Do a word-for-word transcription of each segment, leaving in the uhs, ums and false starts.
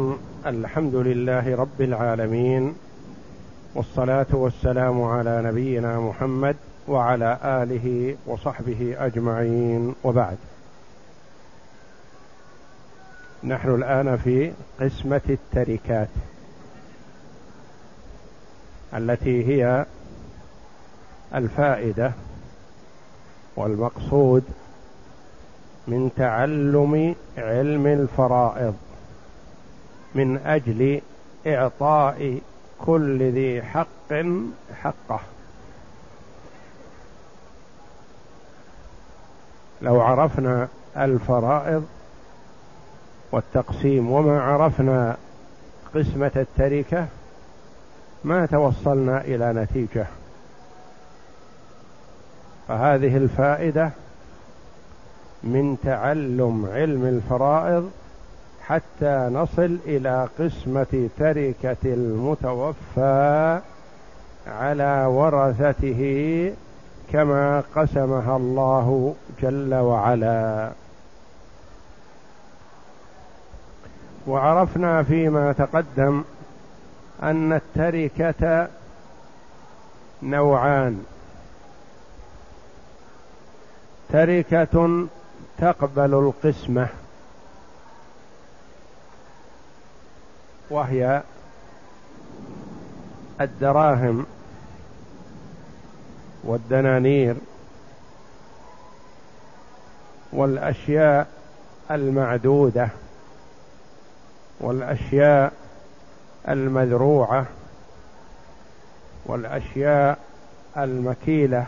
الحمد لله رب العالمين، والصلاة والسلام على نبينا محمد وعلى آله وصحبه أجمعين، وبعد. نحن الآن في قسمة التركات التي هي الفائدة والمقصود من تعلم علم الفرائض من أجل إعطاء كل ذي حق حقه. لو عرفنا الفرائض والتقسيم وما عرفنا قسمة التركة ما توصلنا إلى نتيجة. فهذه الفائدة من تعلم علم الفرائض حتى نصل إلى قسمة تركة المتوفى على ورثته كما قسمها الله جل وعلا. وعرفنا فيما تقدم أن التركة نوعان: تركة تقبل القسمة وهي الدراهم والدنانير والأشياء المعدودة والأشياء المذروعة والأشياء المكيلة،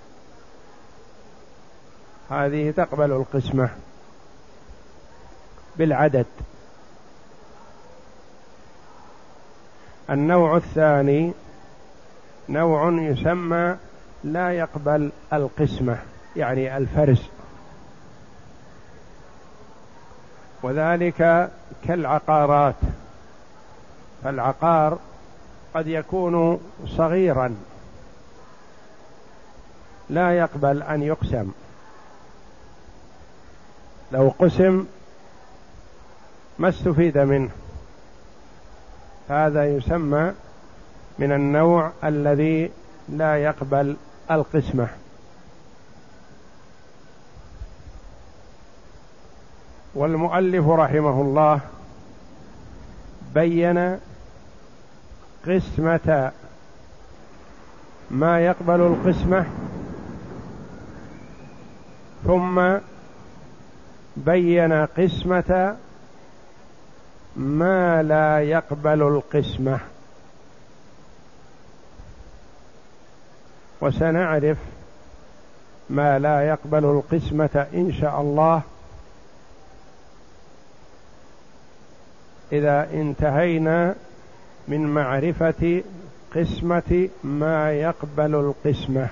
هذه تقبل القسمة بالعدد. النوع الثاني نوع يسمى لا يقبل القسمة، يعني الفرز، وذلك كالعقارات. فالعقار قد يكون صغيرا لا يقبل أن يقسم، لو قسم ما استفيد منه، هذا يسمى من النوع الذي لا يقبل القسمة. والمؤلف رحمه الله بين قسمة ما يقبل القسمة، ثم بين قسمة ما لا يقبل القسمة، وسنعرف ما لا يقبل القسمة إن شاء الله إذا انتهينا من معرفة قسمة ما يقبل القسمة.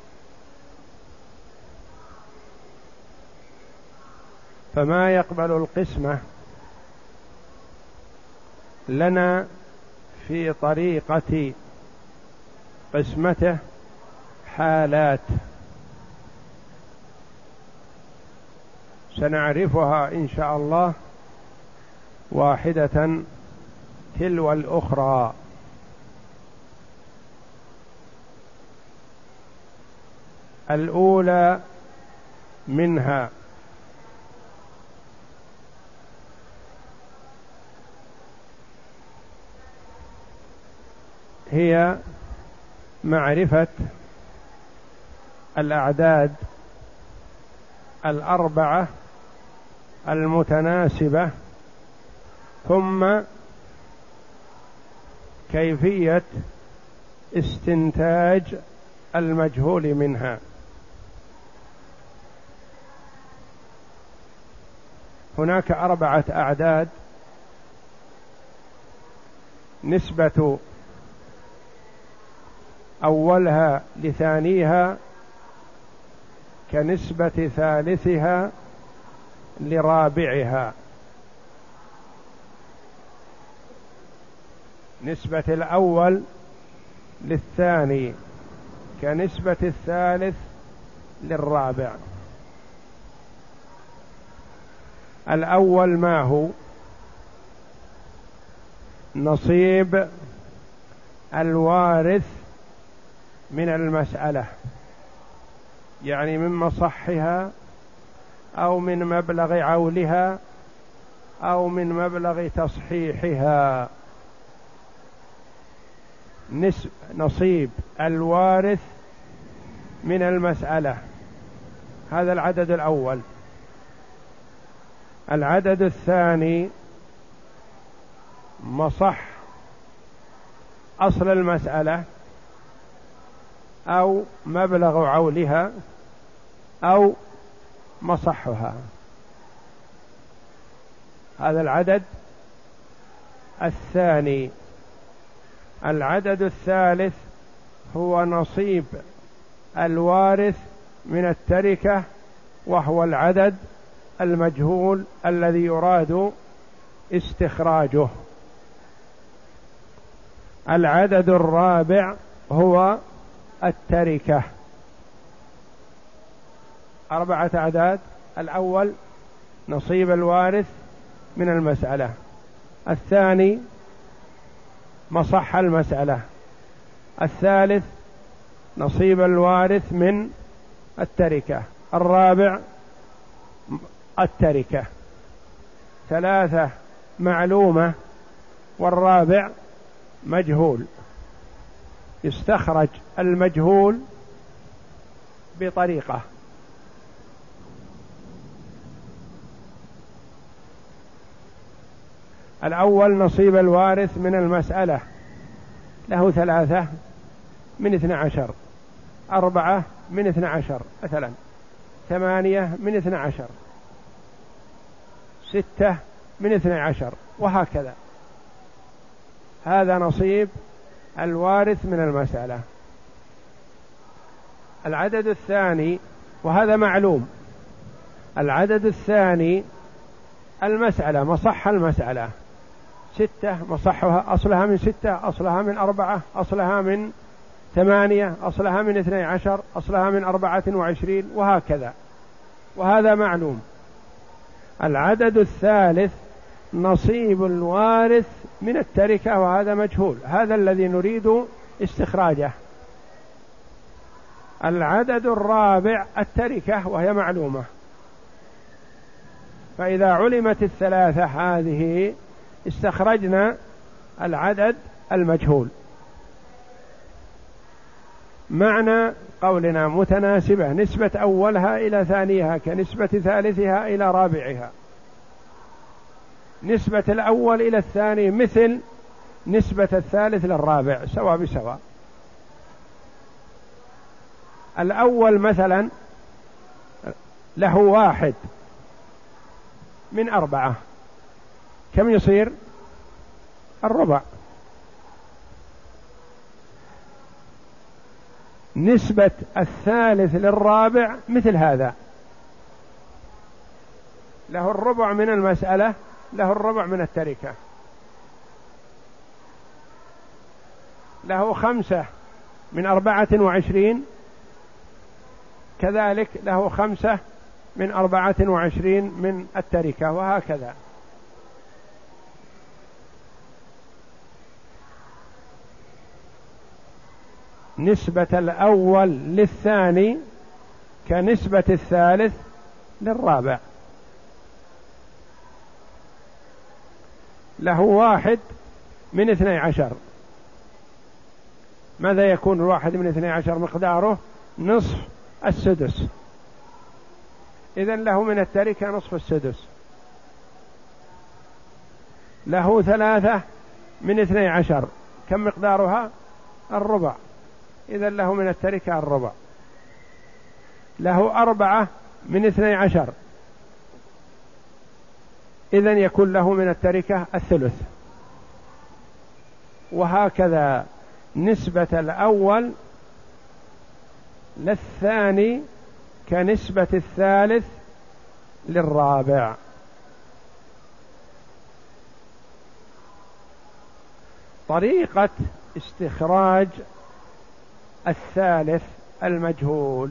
فما يقبل القسمة لنا في طريقة قسمته حالات سنعرفها إن شاء الله واحدة تلو الأخرى. الأولى منها هي معرفة الأعداد الأربعة المتناسبة، ثم كيفية استنتاج المجهول منها. هناك أربعة أعداد نسبة أولها لثانيها كنسبة ثالثها لرابعها. نسبة الأول للثاني كنسبة الثالث للرابع. الأول ما هو؟ نصيب الوارث من المسألة، يعني من مصحها أو من مبلغ عولها أو من مبلغ تصحيحها. نصيب الوارث من المسألة، هذا العدد الأول. العدد الثاني مصح أصل المسألة أو مبلغ عولها أو مصحها، هذا العدد الثاني. العدد الثالث هو نصيب الوارث من التركة، وهو العدد المجهول الذي يراد استخراجه. العدد الرابع هو التركة، أربعة أعداد. الأول نصيب الوارث من المسألة، الثاني مصح المسألة، الثالث نصيب الوارث من التركة، الرابع التركة. ثلاثة معلومة والرابع مجهول. يستخرج المجهول بطريقة: الأول نصيب الوارث من المسألة، له ثلاثة من اثنى عشر، أربعة من اثنى عشر مثلا، ثمانية من اثنى عشر، ستة من اثنى عشر، وهكذا. هذا نصيب الوارث من المسألة. العدد الثاني، وهذا معلوم، العدد الثاني المسألة، مصح المسألة، ستة مصحها، أصلها من ستة، أصلها من أربعة، أصلها من ثمانية، أصلها من اثني عشر، أصلها من أربعة وعشرين، وهكذا، وهذا معلوم. العدد الثالث نصيب الوارث من التركة، وهذا مجهول، هذا الذي نريد استخراجه. العدد الرابع التركة، وهي معلومة. فإذا علمت الثلاثة هذه استخرجنا العدد المجهول. معنى قولنا متناسبة، نسبة أولها إلى ثانيها كنسبة ثالثها إلى رابعها، نسبة الأول إلى الثاني مثل نسبة الثالث للرابع، سواء بسواء. الأول مثلا له واحد من أربعة، كم يصير؟ الربع. نسبة الثالث للرابع مثل هذا، له الربع من المسألة، له الربع من التركة، له خمسة من أربعة وعشرين، كذلك له خمسة من أربعة وعشرين من التركة، وهكذا. نسبة الأول للثاني كنسبة الثالث للرابع. له واحد من اثني عشر، ماذا يكون الواحد من اثني عشر؟ مقداره نصف السدس، إذن له من التركة نصف السدس. له ثلاثة من اثني عشر، كم مقدارها؟ الربع، إذن له من التركة الربع. له أربعة من اثني عشر، إذن يكون له من التركة الثلث، وهكذا. نسبة الأول للثاني كنسبة الثالث للرابع. طريقة استخراج الثالث المجهول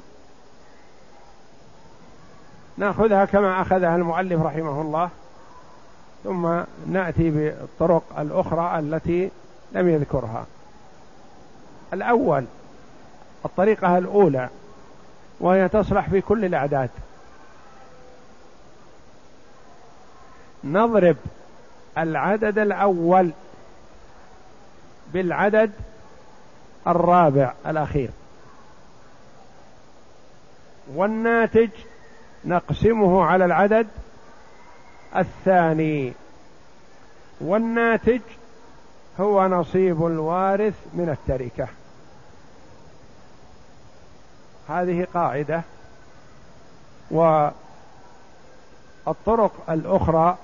نأخذها كما أخذها المؤلف رحمه الله. ثم نأتي بالطرق الأخرى التي لم يذكرها. الأول الطريقة الأولى، وهي تصلح في كل الأعداد. نضرب العدد الأول بالعدد الرابع الأخير، والناتج نقسمه على العدد الثاني، والناتج هو نصيب الوارث من التركة. هذه قاعدة. والطرق الأخرى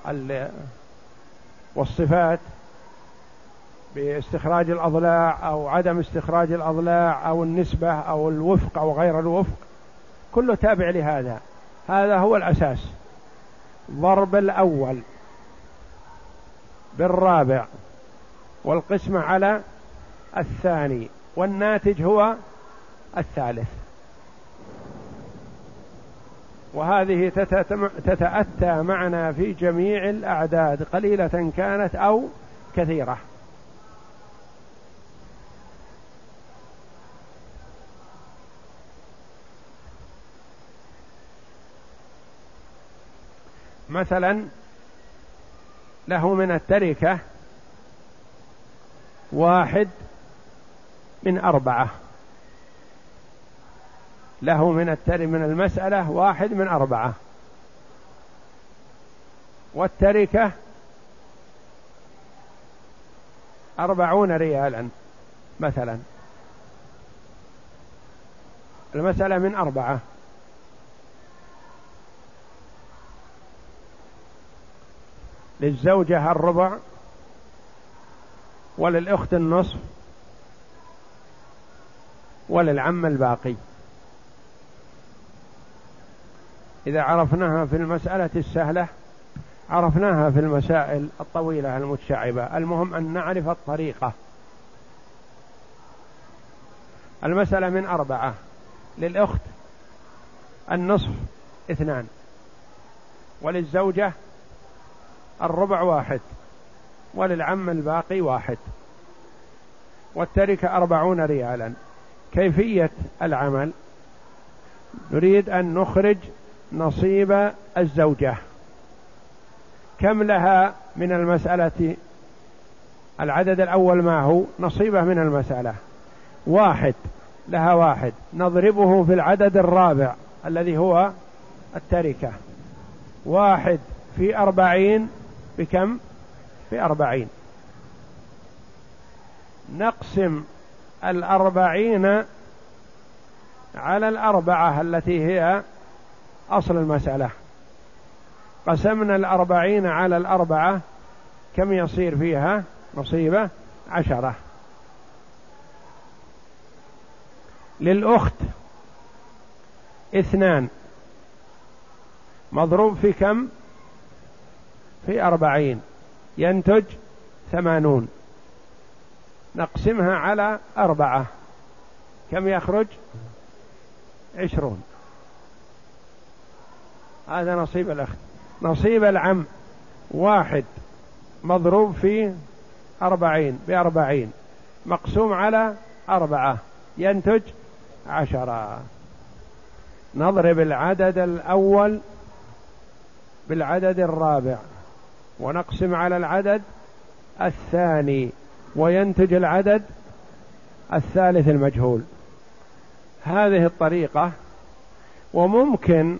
والصفات باستخراج الأضلاع أو عدم استخراج الأضلاع أو النسبة أو الوفق أو غير الوفق كله تابع لهذا. هذا هو الأساس، ضرب الأول بالرابع والقسمة على الثاني، والناتج هو الثالث. وهذه تتأتى معنا في جميع الأعداد قليلة كانت أو كثيرة. مثلا له من التركة واحد من أربعة، له من التركة من المسألة واحد من أربعة، والتركة أربعون ريالا مثلا. المسألة من أربعة، للزوجة الربع وللأخت النصف وللعم الباقي. إذا عرفناها في المسألة السهلة عرفناها في المسائل الطويلة المتشعبة. المهم أن نعرف الطريقة. المسألة من أربعة، للأخت النصف اثنان، وللزوجة الربع واحد، وللعم الباقي واحد، والتركة أربعون ريالا. كيفية العمل؟ نريد أن نخرج نصيب الزوجة. كم لها من المسألة؟ العدد الأول ما هو نصيبه من المسألة؟ واحد، لها واحد، نضربه في العدد الرابع الذي هو التركة. واحد في أربعين بكم؟ في أربعين. نقسم الأربعين على الأربعة التي هي أصل المسألة. قسمنا الأربعين على الأربعة، كم يصير فيها نصيبة؟ عشرة. للأخت اثنان مضروب في كم؟ في أربعين، ينتج ثمانون. نقسمها على أربعة، كم يخرج؟ عشرون. هذا نصيب الأخت. نصيب العم واحد مضروب في أربعين بأربعين، مقسوم على أربعة، ينتج عشرة. نضرب العدد الأول بالعدد الرابع ونقسم على العدد الثاني، وينتج العدد الثالث المجهول. هذه الطريقة. وممكن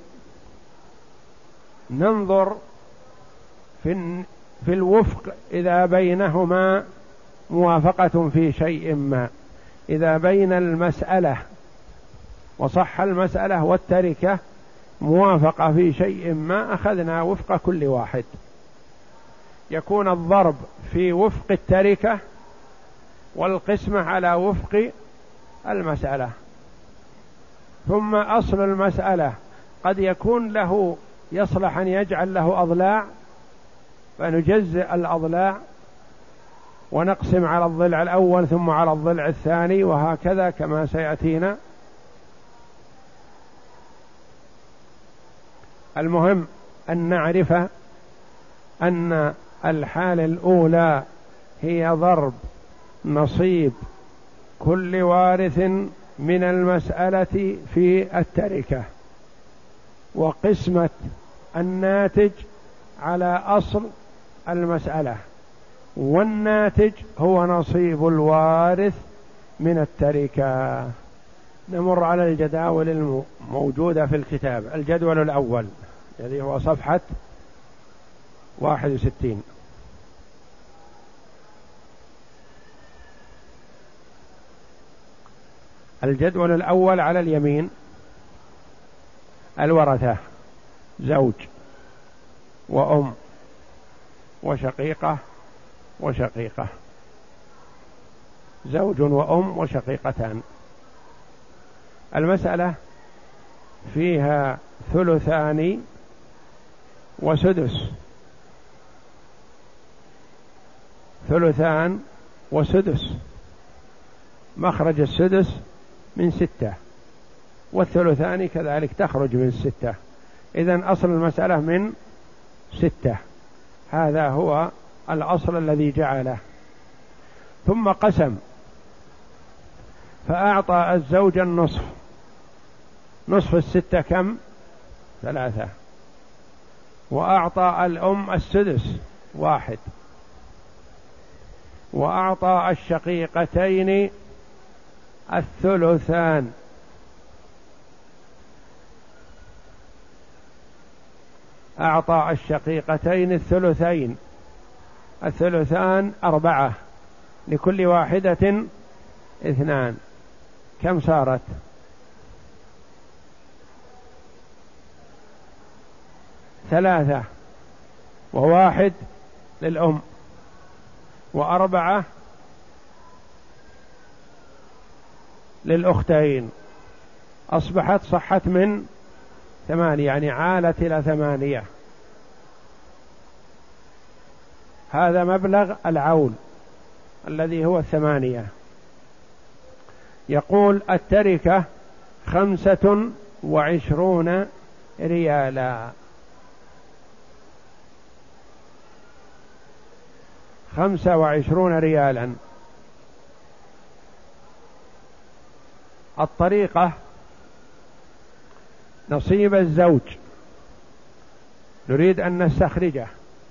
ننظر في في الوفق إذا بينهما موافقة في شيء ما. إذا بين المسألة وصح المسألة والتركة موافقة في شيء ما، أخذنا وفق كل واحد. يكون الضرب في وفق التركة والقسمة على وفق المسألة. ثم أصل المسألة قد يكون له يصلح أن يجعل له أضلاع، فنجزئ الأضلاع ونقسم على الضلع الأول ثم على الضلع الثاني، وهكذا كما سيأتينا. المهم أن نعرف أن الحال الأولى هي ضرب نصيب كل وارث من المسألة في التركة، وقسمة الناتج على أصل المسألة، والناتج هو نصيب الوارث من التركة. نمر على الجداول الموجودة في الكتاب. الجدول الأول الذي هو صفحة واحد وستين. الجدول الأول على اليمين الورثة: زوج وأم وشقيقة وشقيقة، زوج وأم وشقيقتان. المسألة فيها ثلثان وسدس، ثلثان وسدس، مخرج السدس من ستة، والثلثان كذلك تخرج من ستة، إذن أصل المسألة من ستة. هذا هو الأصل الذي جعله. ثم قسم فأعطى الزوج النصف، نصف الستة كم؟ ثلاثة. وأعطى الأم السدس واحد، وأعطى الشقيقتين الثلثان، أعطى الشقيقتين الثلثين، الثلثان أربعة، لكل واحدة اثنان، كم صارت؟ ثلاثة، وواحد للأم، وأربعة للأختين، أصبحت صحت من ثمانية، يعني عالت إلى ثمانية. هذا مبلغ العول الذي هو الثمانية. يقول التركة خمسة وعشرون ريالا، خمسة وعشرون ريالا. الطريقة: نصيب الزوج نريد أن نستخرجه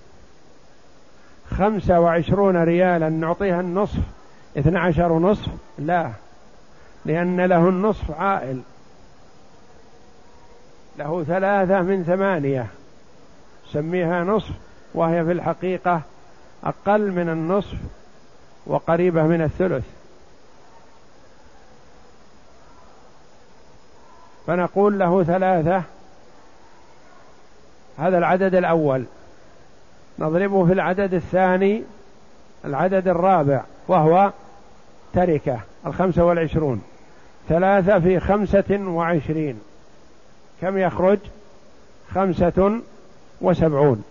خمسة وعشرون ريالا، نعطيها النصف اثنى عشر ونصف؟ لا، لأن له النصف عائل، له ثلاثة من ثمانية، سميها نصف، وهي في الحقيقة أقل من النصف وقريبة من الثلث. فنقول له ثلاثة، هذا العدد الأول، نضربه في العدد الثاني، العدد الرابع، وهو تركة الخمسة والعشرون، ثلاثة في خمسة وعشرين، كم يخرج؟ خمسة وسبعون.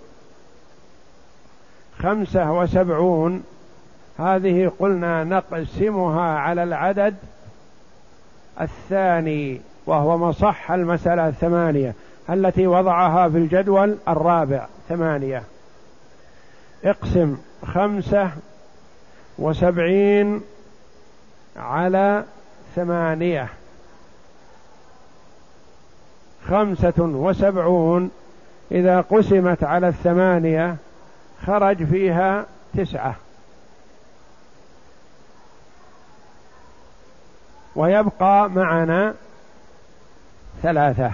خمسة وسبعون هذه قلنا نقسمها على العدد الثاني، وهو مصح المسألة الثمانية التي وضعها في الجدول الرابع، ثمانية. اقسم خمسة وسبعين على ثمانية، خمسة وسبعون إذا قسمت على الثمانية خرج فيها تسعة، ويبقى معنا ثلاثة.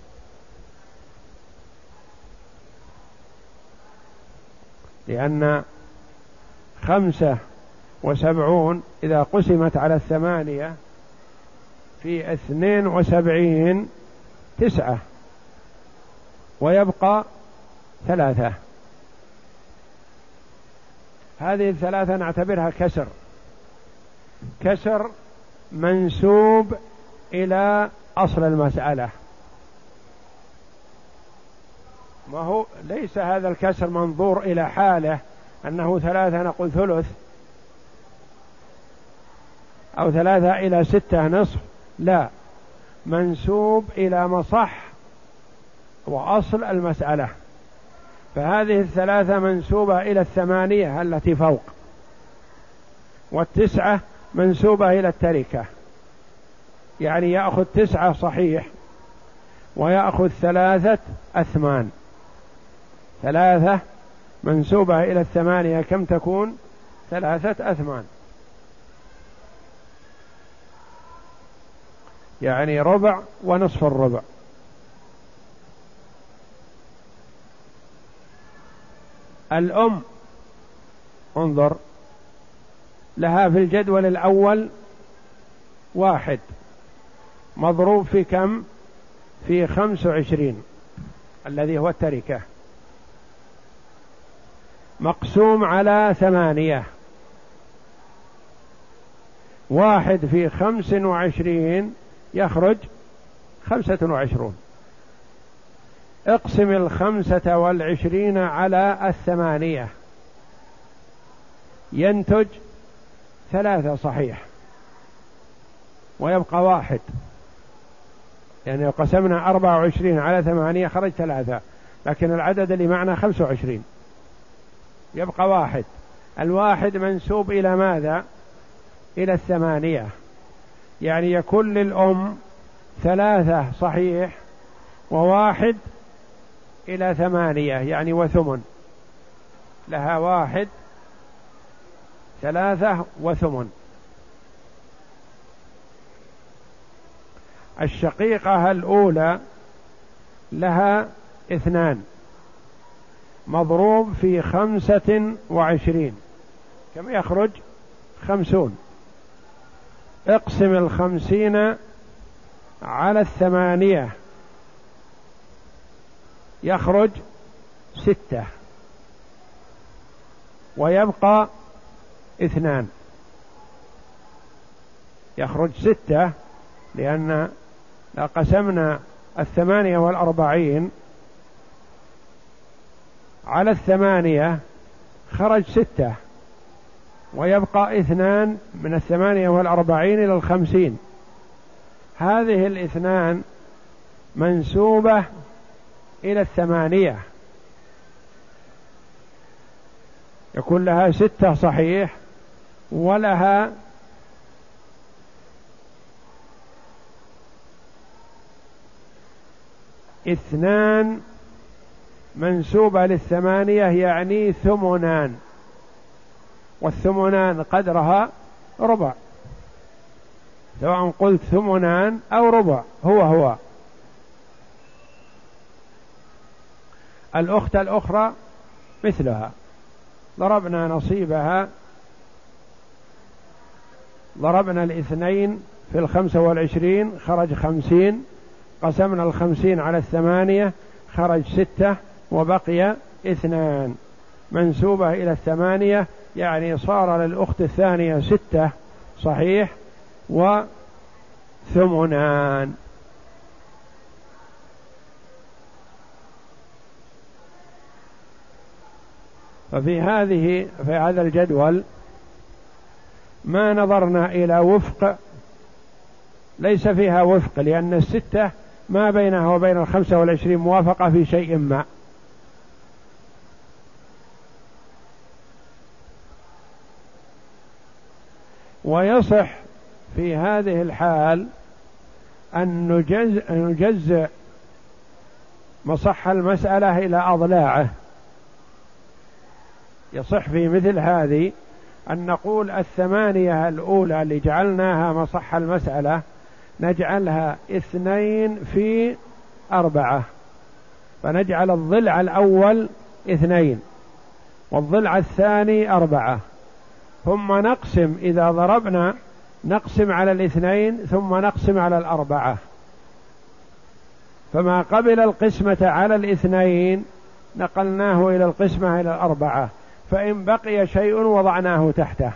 لأن خمسة وسبعون إذا قسمت على الثمانية في اثنين وسبعين تسعة، ويبقى ثلاثة. هذه الثلاثة نعتبرها كسر، كسر منسوب إلى أصل المسألة، ما هو ليس هذا الكسر منظور إلى حاله أنه ثلاثة نقول ثلث، أو ثلاثة إلى ستة نصف، لا، منسوب إلى مصح وأصل المسألة. فهذه الثلاثة منسوبة إلى الثمانية التي فوق، والتسعة منسوبة إلى التركة، يعني يأخذ تسعة صحيح ويأخذ ثلاثة أثمان. ثلاثة منسوبة إلى الثمانية كم تكون؟ ثلاثة أثمان، يعني ربع ونصف الربع. الأم انظر لها في الجدول الأول واحد مضروب في كم؟ في خمس وعشرين الذي هو التركة، مقسوم على ثمانية، واحد في خمس وعشرين يخرج خمسة وعشرون. اقسم الخمسة والعشرين على الثمانية ينتج ثلاثة صحيح ويبقى واحد، يعني لو قسمنا أربعة وعشرين على ثمانية خرج ثلاثة، لكن العدد اللي معنا خمسة وعشرين يبقى واحد. الواحد منسوب إلى ماذا؟ إلى الثمانية، يعني يكون للأم ثلاثة صحيح وواحد إلى ثمانية، يعني وثمن، لها واحد ثلاثة وثمن. الشقيقة الأولى لها اثنان مضروب في خمسة وعشرين كم يخرج؟ خمسون. اقسم الخمسين على الثمانية يخرج ستة ويبقى اثنان، يخرج ستة، لأن لو قسمنا الثمانية والأربعين على الثمانية خرج ستة ويبقى اثنان من الثمانية والأربعين إلى الخمسين. هذه الاثنان منسوبة إلى الثمانية، يكون لها ستة صحيح ولها اثنان منسوبة للثمانية، يعني ثمنان، والثمنان قدرها ربع، سواء قلت ثمنان أو ربع هو هو. الأخت الأخرى مثلها، ضربنا نصيبها، ضربنا الاثنين في الخمسة والعشرين خرج خمسين، قسمنا الخمسين على الثمانية خرج ستة وبقي اثنان منسوبة إلى الثمانية، يعني صار للأخت الثانية ستة صحيح وثمنان. ففي هذه في هذا الجدول ما نظرنا إلى وفق، ليس فيها وفق، لأن الستة ما بينها وبين الخمسة والعشرين موافقة في شيء ما، ويصح في هذه الحال أن نجز نجزء مصح المسألة إلى أضلاعه. يصح في مثل هذه أن نقول الثمانية الأولى اللي جعلناها مصح المسألة نجعلها اثنين في أربعة، فنجعل الضلع الأول اثنين والضلع الثاني أربعة، ثم نقسم، إذا ضربنا نقسم على الاثنين ثم نقسم على الأربعة، فما قبل القسمة على الاثنين نقلناه إلى القسمة إلى الأربعة، فإن بقي شيء وضعناه تحته.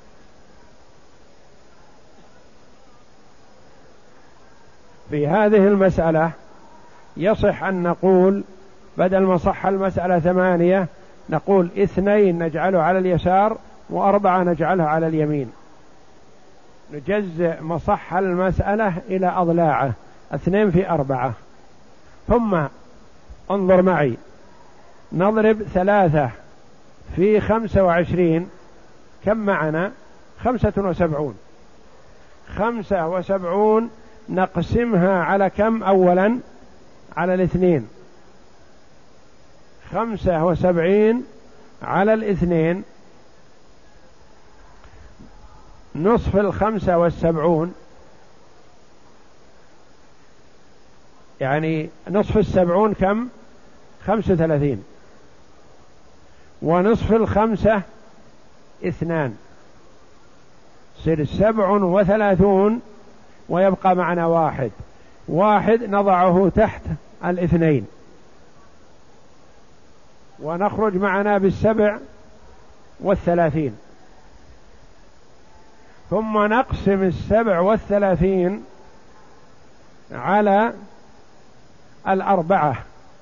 في هذه المسألة يصح أن نقول بدل ما صح المسألة ثمانية نقول اثنين نجعله على اليسار وأربعة نجعلها على اليمين، نجزء مصح المسألة إلى أضلاعه اثنين في أربعة. ثم انظر معي، نضرب ثلاثة في خمسة وعشرين، كم معنا؟ خمسة وسبعون. خمسة وسبعون نقسمها على كم أولا؟ على الاثنين. خمسة وسبعين على الاثنين، نصف الخمسة والسبعون، يعني نصف السبعون كم؟ خمسة وثلاثين. ونصف الخمسة اثنان، صير سبع وثلاثون، ويبقى معنا واحد. واحد نضعه تحت الاثنين، ونخرج معنا بالسبع والثلاثين. ثم نقسم السبع والثلاثين على الأربعة.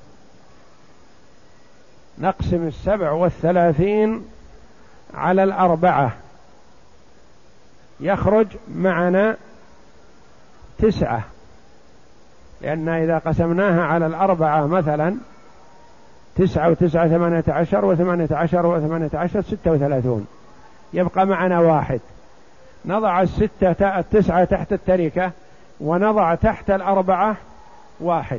نقسم السبع والثلاثين على الأربعة، يخرج معنا تسعة، لأن إذا قسمناها على الأربعة مثلا تسعة وتسعة ثمانية عشر وثمانية عشر وثمانية عشر ستة وثلاثون، يبقى معنا واحد. نضع الستة التسعة تحت التركة، ونضع تحت الأربعة واحد،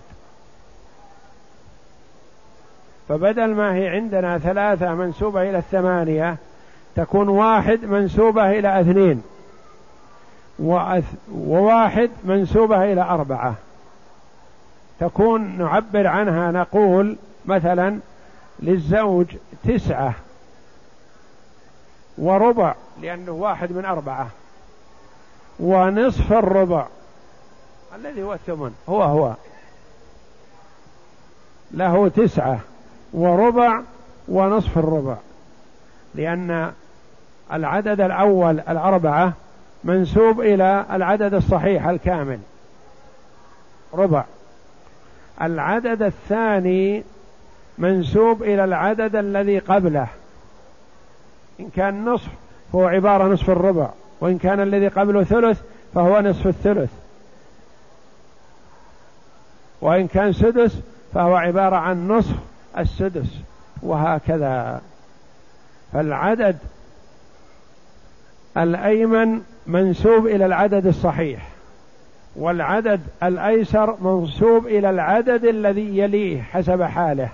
فبدل ما هي عندنا ثلاثة منسوبة إلى الثمانية تكون واحد منسوبة إلى اثنين، وواحد منسوبة إلى أربعة. تكون نعبر عنها نقول مثلا للزوج تسعة وربع، لأنه واحد من أربعة، ونصف الربع الذي هو الثمن، هو هو له تسعة وربع ونصف الربع، لأن العدد الأول الأربعة منسوب إلى العدد الصحيح الكامل ربع. العدد الثاني منسوب إلى العدد الذي قبله، إن كان نصف فهو عبارة نصف الربع، وإن كان الذي قبله ثلث فهو نصف الثلث، وإن كان سدس فهو عبارة عن نصف السدس، وهكذا. فالعدد الأيمن منسوب إلى العدد الصحيح، والعدد الأيسر منسوب إلى العدد الذي يليه حسب حاله.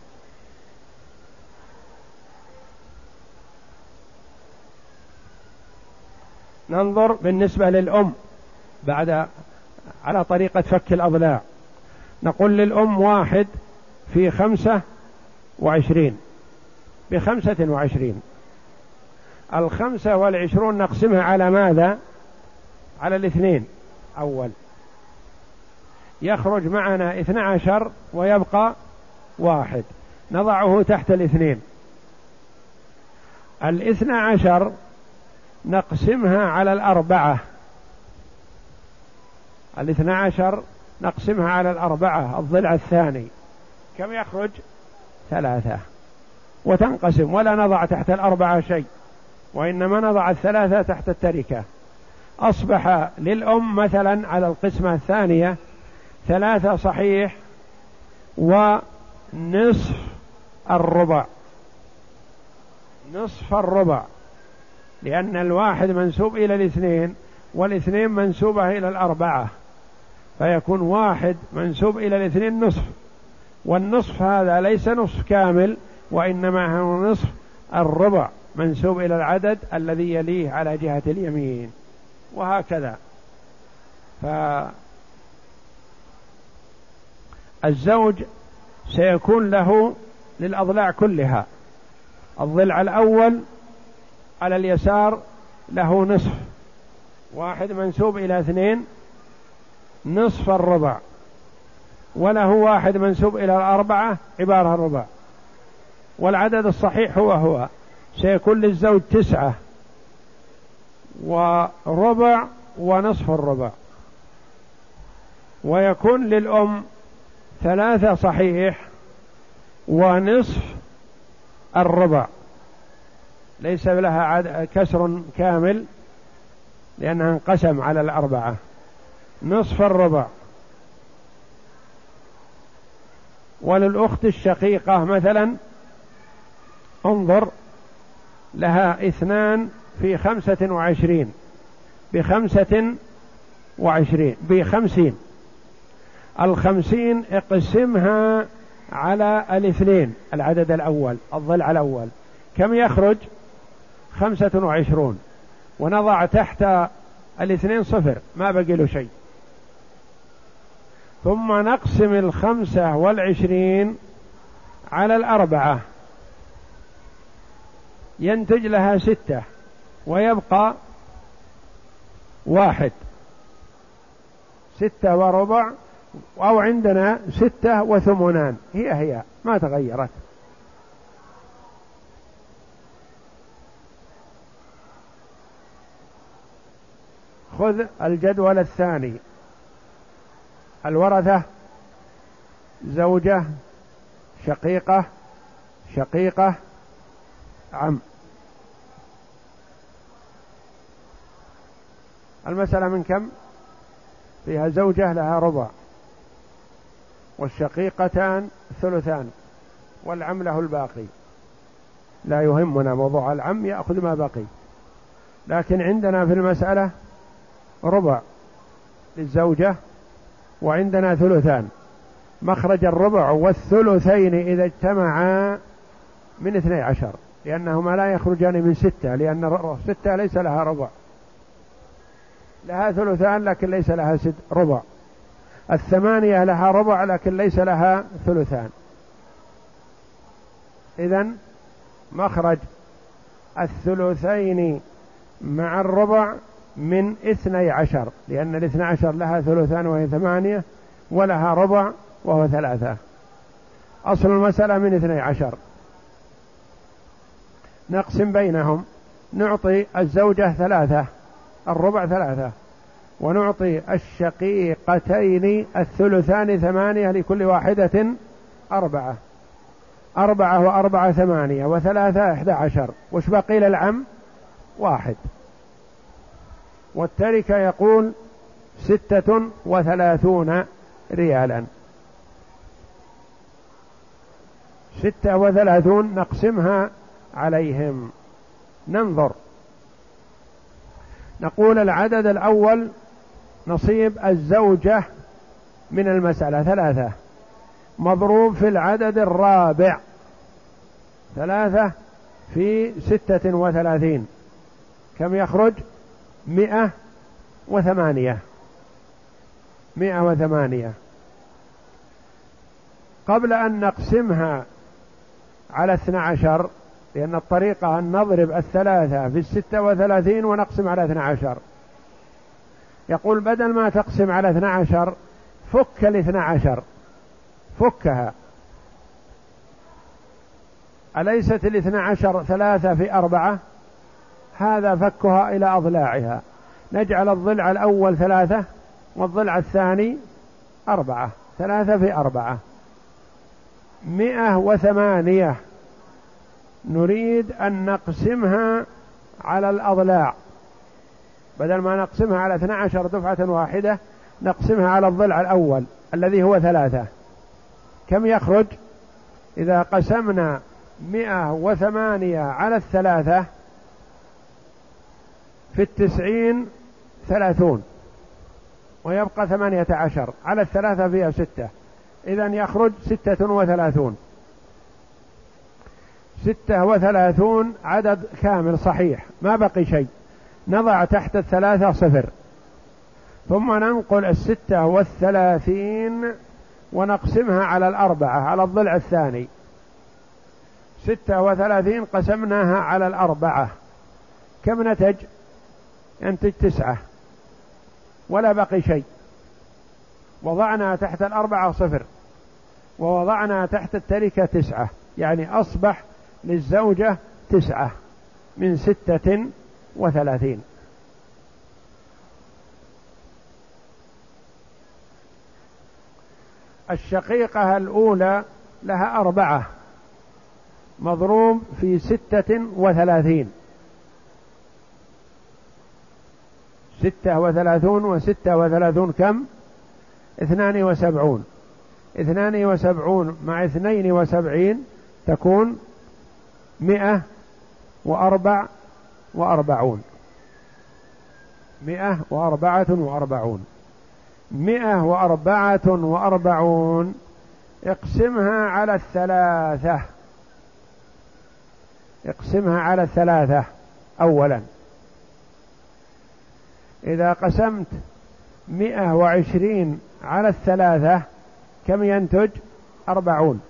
ننظر بالنسبة للأم بعد على طريقة فك الأضلاع. نقول للأم واحد في خمسة وعشرين بخمسة وعشرين. الخمسة والعشرون نقسمها على ماذا؟ على الاثنين أول، يخرج معنا اثنى عشر ويبقى واحد، نضعه تحت الاثنين. الاثنى عشر نقسمها على الأربعة، الاثنى عشر نقسمها على الأربعة الضلع الثاني، كم يخرج؟ ثلاثة، وتنقسم، ولا نضع تحت الأربعة شيء، وإنما نضع الثلاثة تحت التركة. أصبح للأم مثلا على القسمة الثانية ثلاثة صحيح ونصف الربع، نصف الربع، لأن الواحد منسوب إلى الاثنين والاثنين منسوبة إلى الأربعة، فيكون واحد منسوب إلى الاثنين نصف، والنصف هذا ليس نصف كامل، وإنما هو نصف الربع منسوب إلى العدد الذي يليه على جهة اليمين، وهكذا. فالزوج سيكون له للأضلاع كلها، الضلع الأول على اليسار له نصف، واحد منسوب إلى اثنين نصف الربع، وله واحد منسوب إلى الأربعة عبارة الربع، والعدد الصحيح هو هو. سيكون للزوج تسعة وربع ونصف الربع، ويكون للأم ثلاثة صحيح ونصف الربع، ليس لها كسر كامل لأنها انقسم على الأربعة، نصف الربع. وللأخت الشقيقة مثلا انظر لها اثنان في خمسة وعشرين بخمسة وعشرين بخمسين، الخمسين اقسمها على الاثنين العدد الأول الضلع الأول كم يخرج؟ خمسة وعشرون، ونضع تحت الاثنين صفر ما بقي له شيء، ثم نقسم الخمسة والعشرين على الأربعة ينتج لها ستة ويبقى واحد، ستة وربع، أو عندنا ستة وثمانان، هي هي ما تغيرت. خذ الجدول الثاني، الورثة زوجة شقيقة شقيقة عم. المسألة من كم؟ فيها زوجة لها ربع، والشقيقتان ثلثان، والعم له الباقي. لا يهمنا موضوع العم، يأخذ ما بقي، لكن عندنا في المسألة ربع للزوجة وعندنا ثلثان. مخرج الربع والثلثين إذا اجتمعا من اثني عشر، لأنهما لا يخرجان من ستة، لأن ستة ليس لها ربع، لها ثلثان لكن ليس لها ست ربع. الثمانية لها ربع لكن ليس لها ثلثان. إذن مخرج الثلثين مع الربع من اثني عشر، لأن الاثنى عشر لها ثلثان وهي ثمانية، ولها ربع وهو ثلاثة. أصل المسألة من اثني عشر، نقسم بينهم، نعطي الزوجة ثلاثة الربع ثلاثة، ونعطي الشقيقتين الثلثان ثمانية، لكل واحدة أربعة، أربعة وأربعة ثمانية، وثلاثة إحدى عشر، وش بقي للعم؟ واحد. والتركة يقول ستة وثلاثون ريالا، ستة وثلاثون نقسمها عليهم. ننظر، نقول العدد الأول نصيب الزوجة من المسألة ثلاثة مضروب في العدد الرابع، ثلاثة في ستة وثلاثين كم يخرج؟ مئة وثمانية، مئة وثمانية. قبل أن نقسمها على اثنى عشر، لأن الطريقة أن نضرب الثلاثة في الستة وثلاثين ونقسم على اثنى عشر، يقول بدل ما تقسم على اثنى عشر فك الاثنى عشر، فكها. أليست الاثنى عشر ثلاثة في أربعة؟ هذا فكها إلى أضلاعها، نجعل الضلع الأول ثلاثة والضلع الثاني أربعة، ثلاثة في أربعة، مئة وثمانية. نريد أن نقسمها على الأضلاع، بدل ما نقسمها على اثنى عشر دفعة واحدة نقسمها على الضلع الأول الذي هو ثلاثة. كم يخرج إذا قسمنا مئة وثمانية على الثلاثة؟ في التسعين ثلاثون، ويبقى ثمانية عشر، على الثلاثة فيها ستة، إذن يخرج ستة وثلاثون. ستة وثلاثون عدد كامل صحيح، ما بقي شيء. نضع تحت الثلاثة صفر، ثم ننقل الستة والثلاثين ونقسمها على الأربعة على الضلع الثاني. ستة وثلاثين قسمناها على الأربعة، كم نتج؟ ينتج تسعة، ولا بقي شيء. وضعنا تحت الأربعة صفر، ووضعنا تحت التركة تسعة، يعني أصبح للزوجة تسعة من ستة وثلاثين. الشقيقة الأولى لها أربعة مضروب في ستة وثلاثين، ستة وثلاثون وستة وثلاثون كم؟ اثنان وسبعون، اثنان وسبعون مع اثنين وسبعين تكون مئة وأربع وأربعون. مئة وأربعة وأربعون. مئة وأربعة وأربعون اقسمها على الثلاثة. اقسمها على الثلاثة أولا. إذا قسمت مئة وعشرين على الثلاثة كم ينتج؟ أربعون.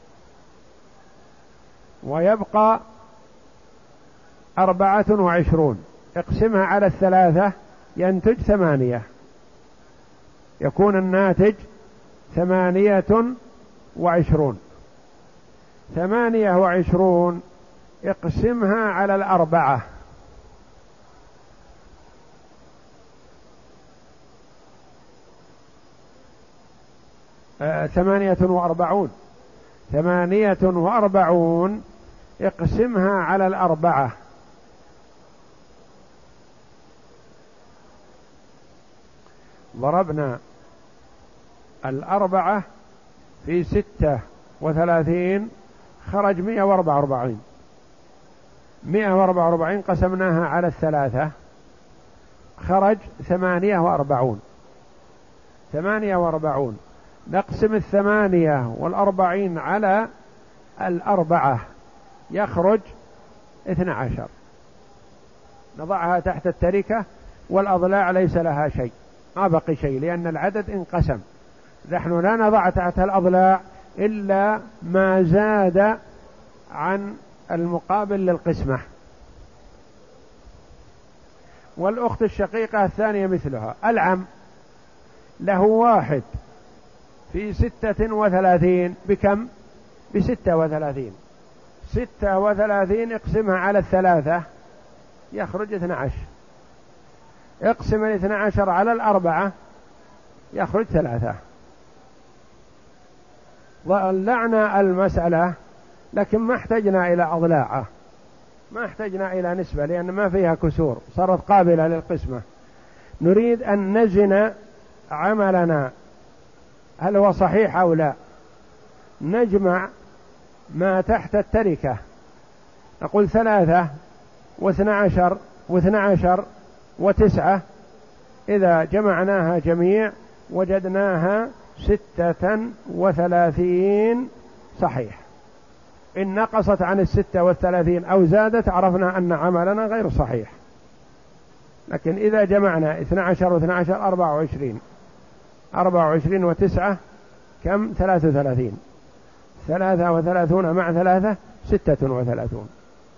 ويبقى أربعة وعشرون. اقسمها على الثلاثة ينتج ثمانية. يكون الناتج ثمانية وعشرون. ثمانية وعشرون اقسمها على الأربعة آه ثمانية وأربعون. ثمانية وأربعون اقسمها على الأربعة ضربنا الأربعة في ستة وثلاثين خرج مئة وأربعة وأربعين. مئة وأربعة وأربعين قسمناها على الثلاثة خرج ثمانية وأربعون. ثمانية وأربعون نقسم الثمانية والأربعين على الأربعة يخرج اثنى عشر. نضعها تحت التركة والأضلاع ليس لها شيء، ما بقي شيء لأن العدد انقسم. نحن لا نضع تحت الأضلاع إلا ما زاد عن المقابل للقسمة. والأخت الشقيقة الثانية مثلها. العم له واحد في ستة وثلاثين بكم؟ بستة وثلاثين. ستة وثلاثين اقسمها على الثلاثة يخرج اثنى عشر. اقسم الاثنى عشر على الأربعة يخرج ثلاثة. ضلعنا المسألة لكن ما احتجنا إلى أضلاعه، ما احتجنا إلى نسبة لأن ما فيها كسور، صارت قابلة للقسمة. نريد أن نزن عملنا هل هو صحيح أو لا. نجمع ما تحت التركة، نقول ثلاثة واثنى عشر واثنى عشر وتسعة، إذا جمعناها جميع وجدناها ستة وثلاثين صحيح. إن نقصت عن الستة والثلاثين أو زادت عرفنا أن عملنا غير صحيح. لكن إذا جمعنا اثنى عشر واثنى عشر أربعة وعشرين، أربعة وعشرين وتسعة كم؟ ثلاثة وثلاثين. ثلاثة وثلاثون مع ثلاثة ستة وثلاثون.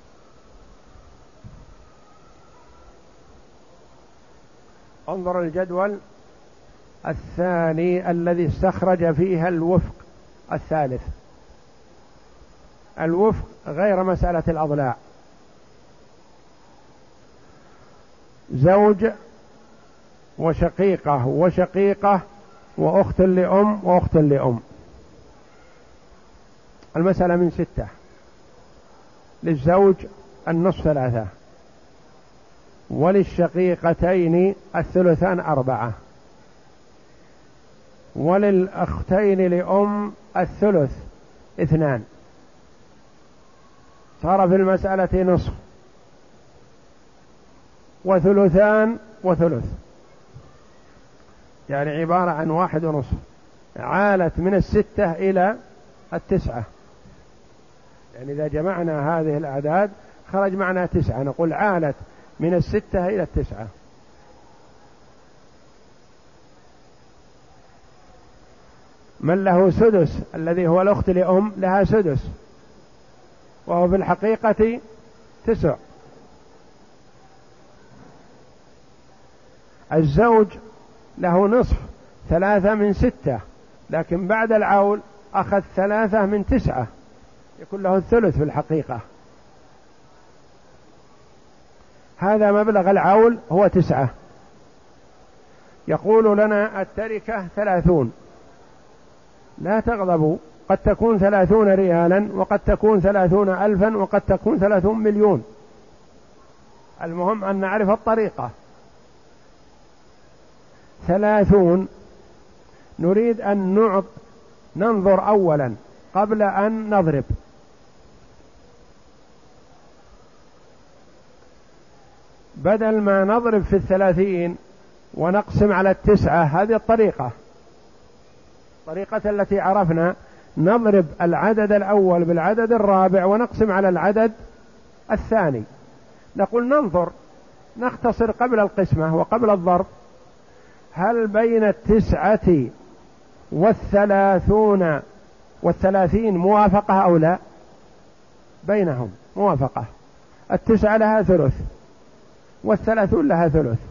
انظر الجدول الثاني الذي استخرج فيها الوفق الثالث. الوفق غير مسألة الأضلاع. زوج وشقيقة وشقيقة وأخت لأم وأخت لأم. المسألة من ستة. للزوج النصف ثلاثة، وللشقيقتين الثلثان أربعة، وللأختين لأم الثلث اثنان. صار في المسألة نصف وثلثان وثلث، يعني عبارة عن واحد ونصف. عالت من الستة إلى التسعة، يعني إذا جمعنا هذه الأعداد خرج معنا تسعة، نقول عالت من الستة إلى التسعة. من له سدس الذي هو الأخت لأم لها سدس، وهو في الحقيقة تسع. الزوج له نصف، ثلاثة من ستة، لكن بعد العول أخذ ثلاثة من تسعة، يكون له الثلث في الحقيقة. هذا مبلغ العول هو تسعة. يقول لنا التركة ثلاثون. لا تغضبوا، قد تكون ثلاثون ريالا وقد تكون ثلاثون ألفا وقد تكون ثلاثون مليون. المهم أن نعرف الطريقة. ثلاثون نريد أن نعط ننظر أولا قبل أن نضرب. بدل ما نضرب في الثلاثين ونقسم على التسعة، هذه الطريقة طريقة التي عرفنا، نضرب العدد الأول بالعدد الرابع ونقسم على العدد الثاني. نقول ننظر، نختصر قبل القسمة وقبل الضرب، هل بين التسعة والثلاثون والثلاثين موافقة أو لا؟ بينهم موافقة، التسعة لها ثلث والثلاثون لها ثلث.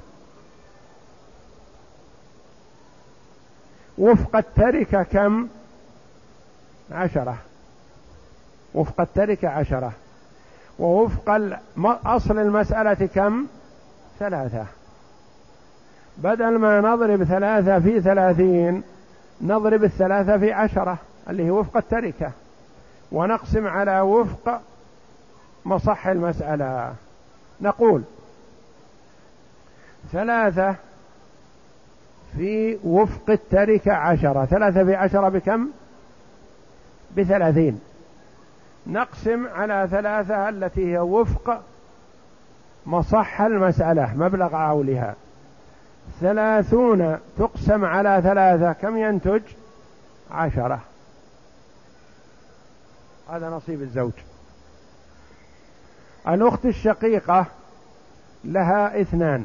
وفق التركة كم؟ عشرة. وفق التركة عشرة. ووفق أصل المسألة كم؟ ثلاثة. بدل ما نضرب ثلاثة في ثلاثين نضرب الثلاثة في عشرة اللي هي وفق التركة، ونقسم على وفق مصح المسألة. نقول ثلاثة في وفق التركة عشرة، ثلاثة في عشرة بكم؟ بثلاثين. نقسم على ثلاثة التي هي وفق مصح المسألة مبلغ عولها، ثلاثون تقسم على ثلاثة كم ينتج؟ عشرة. هذا نصيب الزوج. الأخت الشقيقة لها اثنان،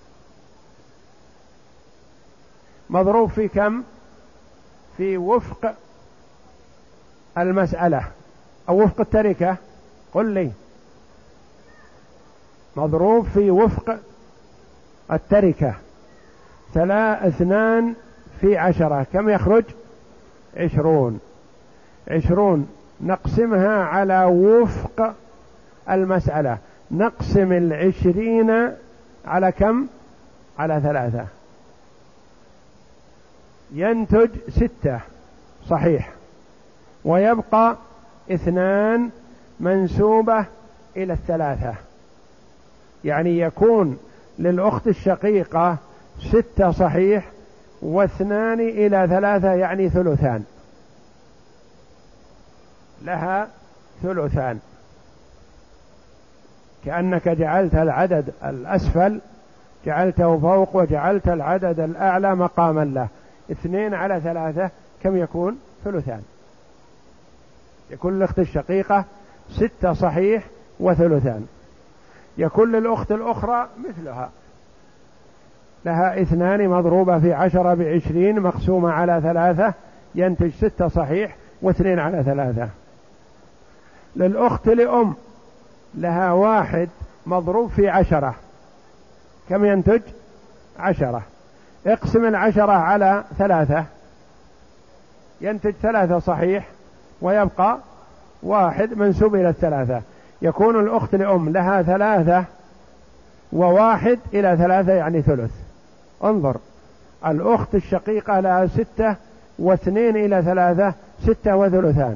مضروب في كم؟ في وفق المسألة أو وفق التركة، قل لي. مضروب في وفق التركة، ثلاث اثنان في عشرة كم يخرج؟ عشرون. عشرون نقسمها على وفق المسألة، نقسم العشرين على كم؟ على ثلاثة، ينتج ستة صحيح، ويبقى اثنان منسوبة إلى الثلاثة، يعني يكون للأخت الشقيقة ستة صحيح واثنان إلى ثلاثة، يعني ثلثان، لها ثلثان. كأنك جعلت العدد الأسفل جعلته فوق وجعلت العدد الأعلى مقاما له. اثنين على ثلاثة كم يكون؟ ثلثان. يكون للأخت الشقيقة ستة صحيح وثلثان. يكون للأخت الأخرى مثلها، لها اثنان مضروبة في عشرة بعشرين مقسومة على ثلاثة، ينتج ستة صحيح واثنين على ثلاثة. للأخت لأم لها واحد مضروب في عشرة كم ينتج؟ عشرة. اقسم العشرة على ثلاثة ينتج ثلاثة صحيح ويبقى واحد منسوب إلى الثلاثة. يكون الأخت لأم لها ثلاثة وواحد إلى ثلاثة يعني ثلث. انظر، الأخت الشقيقة لها ستة واثنين إلى ثلاثة ستة وثلثان.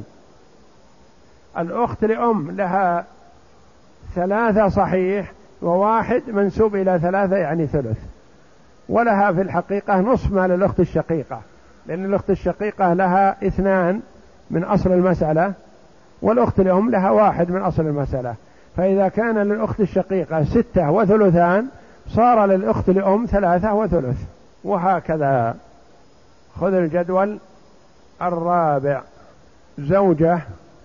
الأخت لأم لها ثلاثة صحيح وواحد منسوب إلى ثلاثة يعني ثلث، ولها في الحقيقة نصف ما للأخت الشقيقة، لأن الأخت الشقيقة لها اثنان من أصل المسألة والأخت لأم لها واحد من أصل المسألة. فإذا كان للأخت الشقيقة ستة وثلثان صار للأخت لأم ثلاثة وثلث، وهكذا. خذ الجدول الرابع: زوجة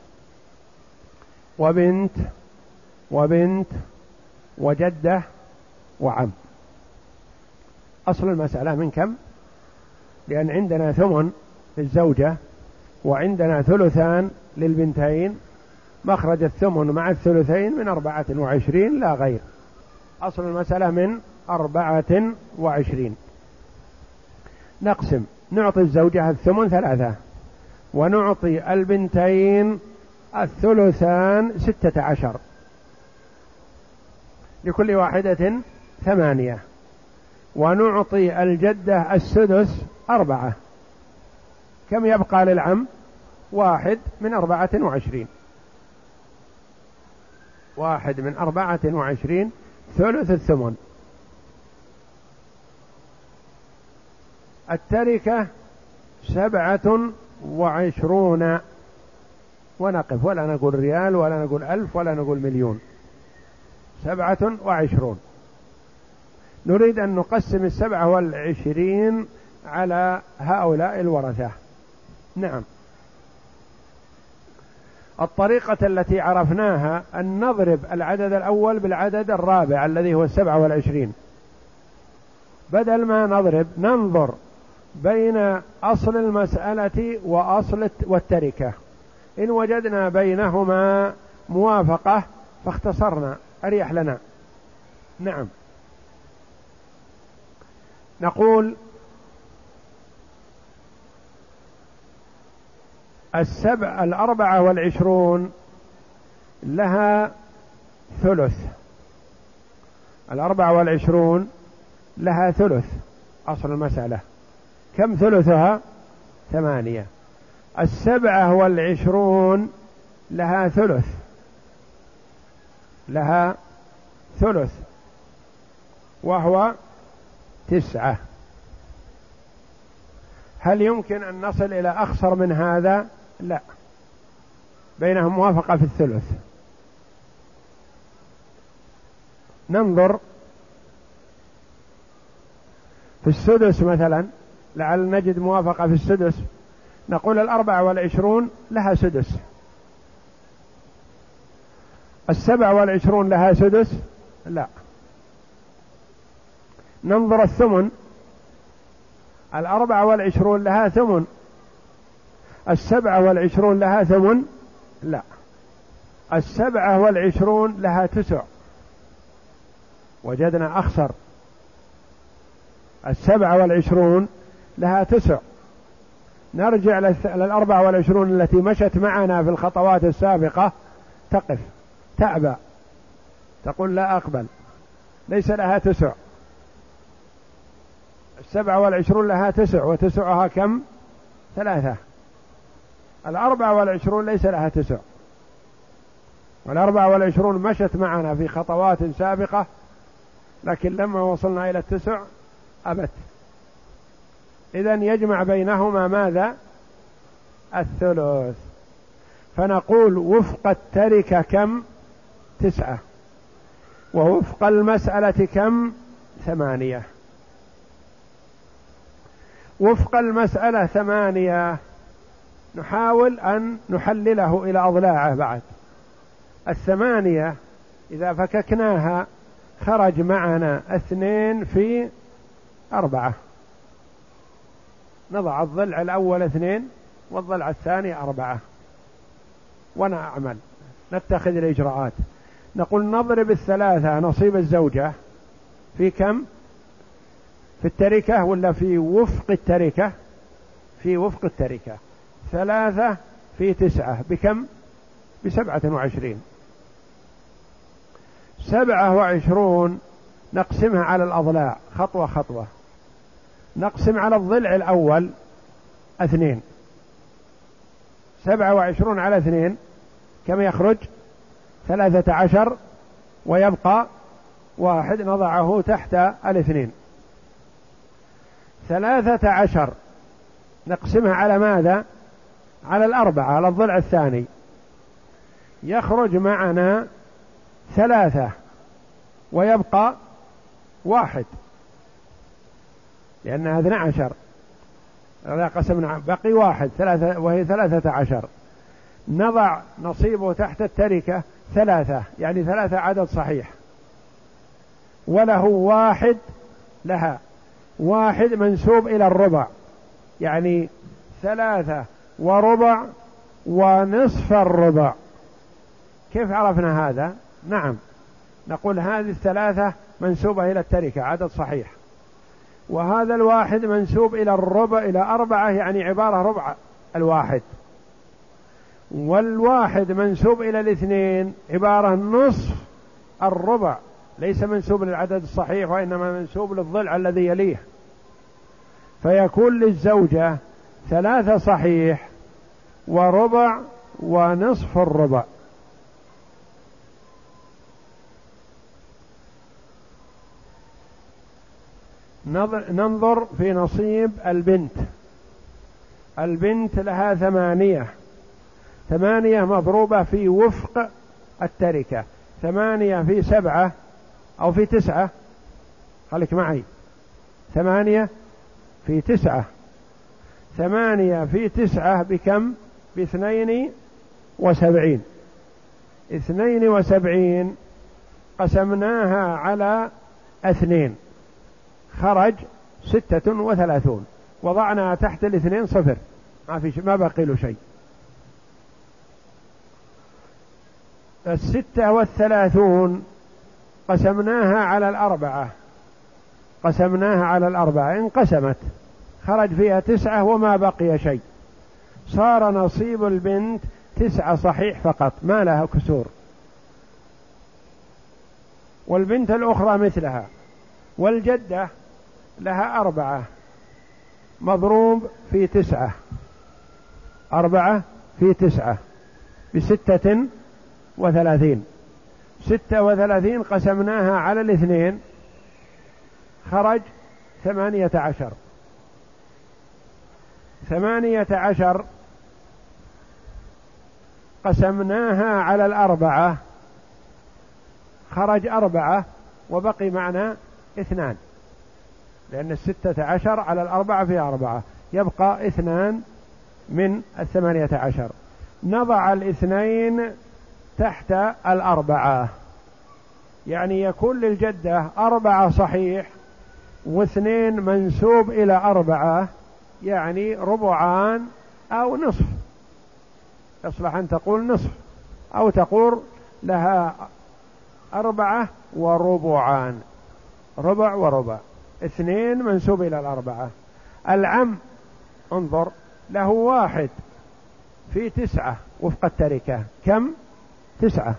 وبنت وبنت وجدة وعم. أصل المسألة من كم؟ لأن عندنا ثمن للزوجة وعندنا ثلثان للبنتين، مخرج الثمن مع الثلثين من أربعة وعشرين لا غير. أصل المسألة من أربعة وعشرين. نقسم، نعطي الزوجة الثمن ثلاثة ونعطي البنتين الثلثان ستة عشر، لكل واحدة ثمانية، ونعطي الجدة السدس أربعة. كم يبقى للعم؟ واحد من أربعة وعشرين. واحد من أربعة وعشرين ثلث الثمن. التركة سبعة وعشرون، ونقف، ولا نقول ريال ولا نقول ألف ولا نقول مليون. سبعة وعشرون. نريد أن نقسم السبعة والعشرين على هؤلاء الورثة. نعم. الطريقة التي عرفناها أن نضرب العدد الأول بالعدد الرابع الذي هو السبعة والعشرين، بدل ما نضرب ننظر بين أصل المسألة وأصل والتركة، إن وجدنا بينهما موافقة فاختصرنا أريح لنا. نعم. نقول السبع الأربعة والعشرون لها ثلث، الأربعة والعشرون لها ثلث أصل المسألة. كم ثلثها؟ ثمانية. السبعة والعشرون لها ثلث، لها ثلث وهو تسعة. هل يمكن أن نصل إلى أخسر من هذا؟ لا، بينهم موافقة في الثلث. ننظر في السدس مثلا، لعل نجد موافقة في السدس. نقول الأربعة والعشرون لها سدس، السبع والعشرون لها سدس؟ لا. ننظر الثمن، الأربعة والعشرون لها ثمن، السبعة والعشرون لها ثمن؟ لا. السبعة والعشرون لها تسع، وجدنا أخسر. السبعة والعشرون لها تسع. نرجع للأربعة والعشرون التي مشت معنا في الخطوات السابقة، تقف تأبى، تقول لا أقبل، ليس لها تسع. السبعة والعشرون لها تسع، وتسعها كم؟ ثلاثة. الأربعة والعشرون ليس لها تسع، والأربعة والعشرون مشت معنا في خطوات سابقة، لكن لما وصلنا إلى التسع أبت. إذن يجمع بينهما ماذا؟ الثلث. فنقول وفق التركة كم؟ تسعة. ووفق المسألة كم؟ ثمانية. وفق المسألة ثمانية. نحاول أن نحلله إلى أضلاعه بعد. الثمانية إذا فككناها خرج معنا اثنين في أربعة. نضع الضلع الأول اثنين والضلع الثاني أربعة ونعمل، نتخذ الإجراءات. نقول نضرب الثلاثة نصيب الزوجة في كم؟ في التركة ولا في وفق التركة؟ في وفق التركة. ثلاثة في تسعة بكم؟ بسبعة وعشرين. سبعة وعشرون نقسمها على الأضلاع خطوة خطوة. نقسم على الضلع الأول اثنين. سبعة وعشرون على اثنين كم يخرج؟ ثلاثة عشر، ويبقى واحد نضعه تحت الاثنين. ثلاثة عشر نقسمها على ماذا؟ على الأربعة، على الضلع الثاني. يخرج معنا ثلاثة ويبقى واحد، لأنها اثنى عشر. إذا قسمنا بقي واحد، ثلاثة، وهي ثلاثة عشر. نضع نصيبه تحت التركة ثلاثة، يعني ثلاثة عدد صحيح، وله واحد لها، واحد منسوب إلى الربع، يعني ثلاثة وربع ونصف الربع. كيف عرفنا هذا؟ نعم، نقول هذه الثلاثة منسوبة إلى التركة عدد صحيح، وهذا الواحد منسوب إلى الربع إلى أربعة، يعني عبارة ربع الواحد، والواحد منسوب إلى الاثنين عبارة نصف الربع، ليس منسوب للعدد الصحيح وإنما منسوب للضلع الذي يليه. فيكون للزوجة ثلاثة صحيح وربع ونصف الربع. ننظر في نصيب البنت. البنت لها ثمانية، ثمانية مضروبة في وفق التركة، ثمانية في سبعة أو في تسعة، خليك معي، ثمانية في تسعة، ثمانية في تسعة بكم؟ باثنين وسبعين. اثنين وسبعين قسمناها على اثنين خرج ستة وثلاثون، وضعنا تحت الاثنين صفر، ما في ما بقي له شيء. الستة والثلاثون قسمناها على الأربعة، قسمناها على الأربعة انقسمت، خرج فيها تسعة وما بقي شيء، صار نصيب البنت تسعة صحيح فقط ما لها كسور، والبنت الأخرى مثلها. والجدة لها أربعة مضروب في تسعة، أربعة في تسعة بستة وثلاثين، ستة وثلاثين قسمناها على الاثنين خرج ثمانية عشر، ثمانية عشر قسمناها على الأربعة خرج أربعة وبقي معنا اثنان، لأن الستة عشر على الأربعة فيها أربعة، يبقى اثنان من الثمانية عشر. نضع الاثنين تحت الأربعة، يعني يكون للجدة أربعة صحيح واثنين منسوب إلى أربعة، يعني ربعان أو نصف، يصلح أن تقول نصف، أو تقول لها أربعة وربعان، ربع وربع، اثنين منسوب إلى الأربعة. العم انظر له واحد في تسعة وفق التركة، كم؟ تسعة،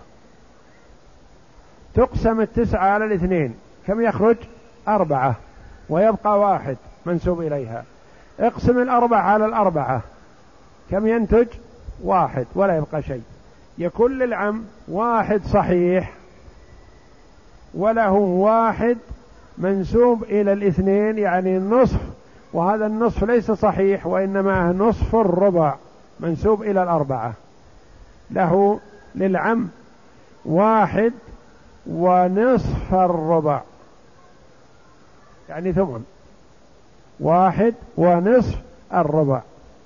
تقسم التسعة على الاثنين كم يخرج؟ أربعة، ويبقى واحد منسوب إليها. اقسم الأربعة على الأربعة كم ينتج؟ واحد، ولا يبقى شيء. يكون للعم واحد صحيح وله واحد منسوب إلى الاثنين، يعني النصف، وهذا النصف ليس صحيح وإنما نصف الربع منسوب إلى الأربعة. له للعم واحد ونصف الربع، يعني ثمن، واحد ونصف الربع،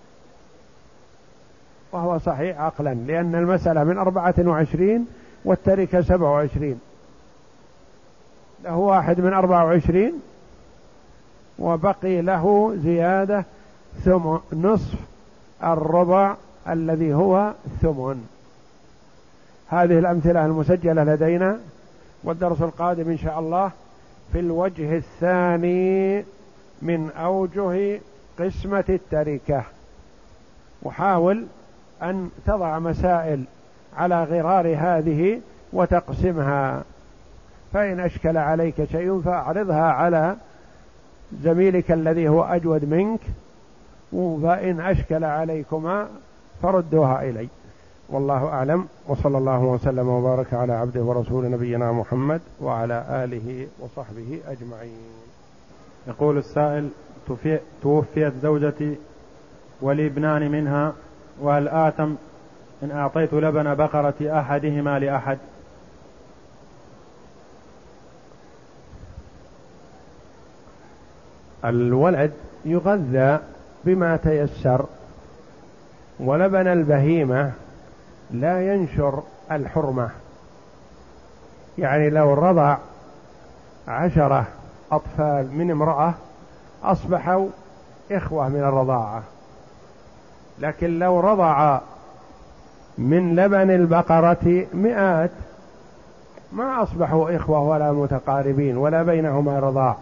وهو صحيح عقلا، لأن المسألة من أربعة وعشرين والتركة سبعة وعشرين، له واحد من أربعة وعشرين وبقي له زيادة ثمن نصف الربع الذي هو ثمن. هذه الأمثلة المسجلة لدينا، والدرس القادم إن شاء الله في الوجه الثاني من أوجه قسمة التركة. وحاول أن تضع مسائل على غرار هذه وتقسمها، فإن أشكل عليك شيء فأعرضها على زميلك الذي هو أجود منك، فإن أشكل عليكما فردوها إلي. والله أعلم، وصلى الله وسلم وبارك على عبده ورسول نبينا محمد وعلى آله وصحبه أجمعين. يقول السائل: توفيت زوجتي ولي ابنان منها، وهل آثم إن أعطيت لبن بقرة أحدهما لأحد؟ الولد يغذى بما تيسر، ولبن البهيمة لا ينشر الحرمة، يعني لو رضع عشرة أطفال من امرأة أصبحوا إخوة من الرضاعة، لكن لو رضع من لبن البقرة مئات ما أصبحوا إخوة ولا متقاربين ولا بينهما رضاع،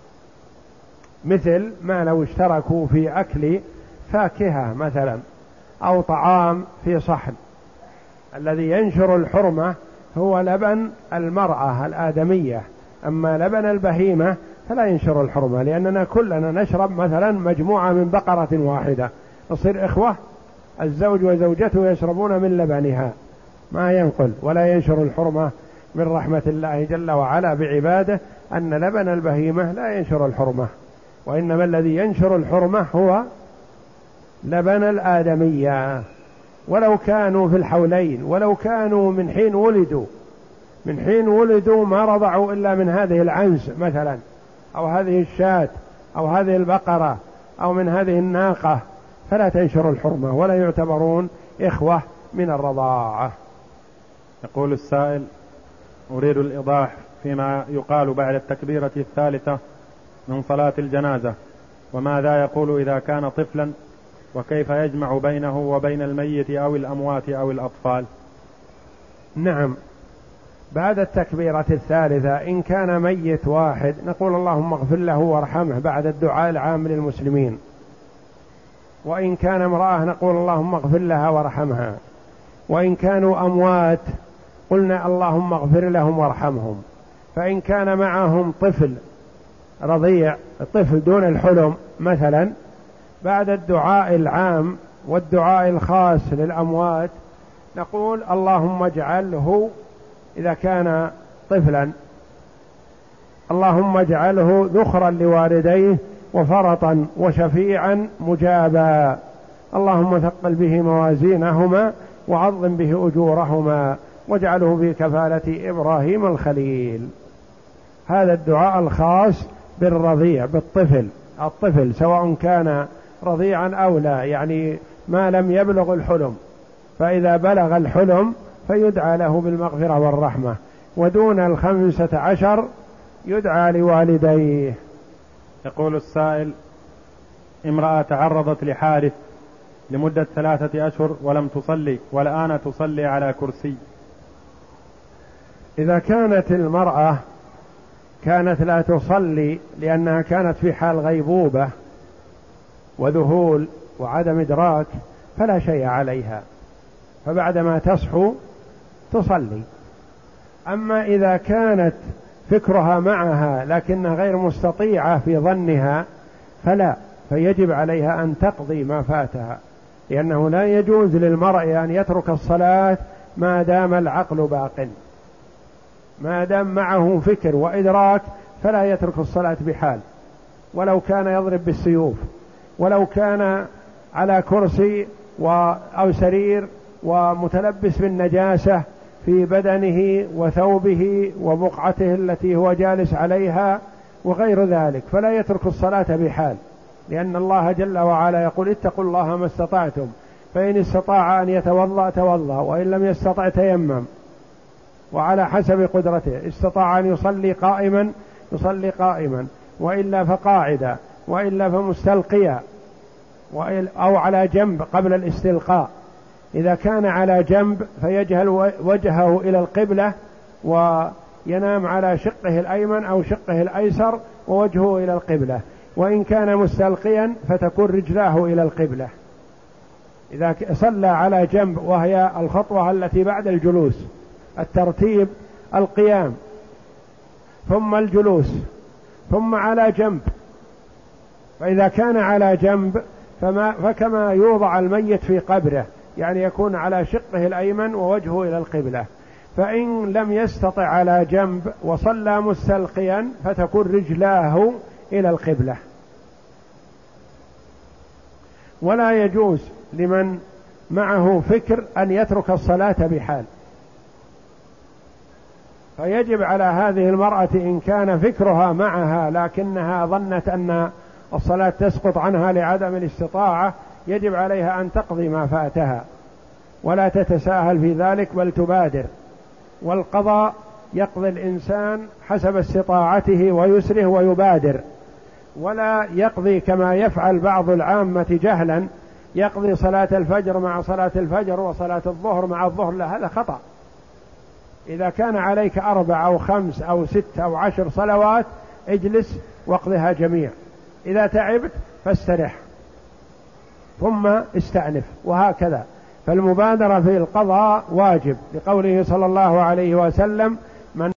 مثل ما لو اشتركوا في أكل فاكهة مثلا أو طعام في صحن. الذي ينشر الحرمة هو لبن المرأة الآدمية، أما لبن البهيمة فلا ينشر الحرمة، لأننا كلنا نشرب مثلا مجموعة من بقرة واحدة نصير إخوة، الزوج وزوجته يشربون من لبنها، ما ينقل ولا ينشر الحرمة. من رحمة الله جل وعلا بعباده أن لبن البهيمة لا ينشر الحرمة، وإنما الذي ينشر الحرمة هو لبن الآدمية ولو كانوا في الحولين، ولو كانوا من حين ولدوا من حين ولدوا ما رضعوا إلا من هذه العنز مثلا، أو هذه الشاة، أو هذه البقرة، أو من هذه الناقة، فلا تنشر الحرمة ولا يعتبرون إخوة من الرضاعة. يقول السائل: أريد الإيضاح فيما يقال بعد التكبيرة الثالثة من صلاة الجنازة، وماذا يقول إذا كان طفلا، وكيف يجمع بينه وبين الميت أو الأموات أو الأطفال؟ نعم، بعد التكبيرة الثالثة إن كان ميت واحد نقول اللهم اغفر له وارحمه بعد الدعاء العام للمسلمين، وإن كان امرأة نقول اللهم اغفر لها وارحمها، وإن كانوا أموات قلنا اللهم اغفر لهم وارحمهم. فإن كان معهم طفل رضيع، طفل دون الحلم مثلا، بعد الدعاء العام والدعاء الخاص للأموات نقول اللهم اجعله، إذا كان طفلا اللهم اجعله ذخرا لوالديه وفرطا وشفيعا مجابا، اللهم ثقل به موازينهما وعظم به أجورهما واجعله في كفالة إبراهيم الخليل. هذا الدعاء الخاص بالرضيع، بالطفل، الطفل سواء كان رضيعا أو لا، يعني ما لم يبلغ الحلم، فإذا بلغ الحلم فيدعى له بالمغفرة والرحمة، ودون الخمسة عشر يدعى لوالديه. يقول السائل: امرأة تعرضت لحادث لمدة ثلاثة أشهر ولم تصلي، والآن تصلي على كرسي. إذا كانت المرأة كانت لا تصلي لأنها كانت في حال غيبوبة وذهول وعدم إدراك فلا شيء عليها، فبعدما تصحو تصلي. أما إذا كانت فكرها معها لكنها غير مستطيعة في ظنها فلا، فيجب عليها أن تقضي ما فاتها، لأنه لا يجوز للمرء أن يترك الصلاة ما دام العقل باق، ما دام معه فكر وإدراك فلا يترك الصلاة بحال، ولو كان يضرب بالسيوف، ولو كان على كرسي أو سرير ومتلبس بالنجاسة في بدنه وثوبه وبقعته التي هو جالس عليها وغير ذلك، فلا يترك الصلاة بحال، لأن الله جل وعلا يقول اتقوا الله ما استطعتم، فإن استطاع أن يتوضأ توضأ، وإن لم يستطع تيمم، وعلى حسب قدرته. استطاع أن يصلي قائما يصلي قائما، وإلا فقاعدا، وإلا فمستلقيا، أو على جنب قبل الاستلقاء. إذا كان على جنب فيجهل وجهه إلى القبلة وينام على شقه الأيمن أو شقه الأيسر ووجهه إلى القبلة، وإن كان مستلقيا فتكون رجلاه إلى القبلة. إذا صلى على جنب وهي الخطوة التي بعد الجلوس، الترتيب القيام ثم الجلوس ثم على جنب، فإذا كان على جنب فما فكما يوضع الميت في قبره، يعني يكون على شقه الأيمن ووجهه إلى القبلة. فإن لم يستطع على جنب وصلى مستلقيا فتكون رجلاه إلى القبلة. ولا يجوز لمن معه فكر أن يترك الصلاة بحال، فيجب على هذه المرأة إن كان فكرها معها لكنها ظنت أن الصلاة تسقط عنها لعدم الاستطاعة، يجب عليها أن تقضي ما فاتها ولا تتساهل في ذلك بل تبادر. والقضاء يقضي الإنسان حسب استطاعته ويسره ويبادر، ولا يقضي كما يفعل بعض العامة جهلا، يقضي صلاة الفجر مع صلاة الفجر وصلاة الظهر مع الظهر، لا، هذا خطأ. إذا كان عليك أربع أو خمس أو ست أو عشر صلوات اجلس واقضها جميع، إذا تعبت فاسترح ثم استأنف، وهكذا. فالمبادرة في القضاء واجب، لقوله صلى الله عليه وسلم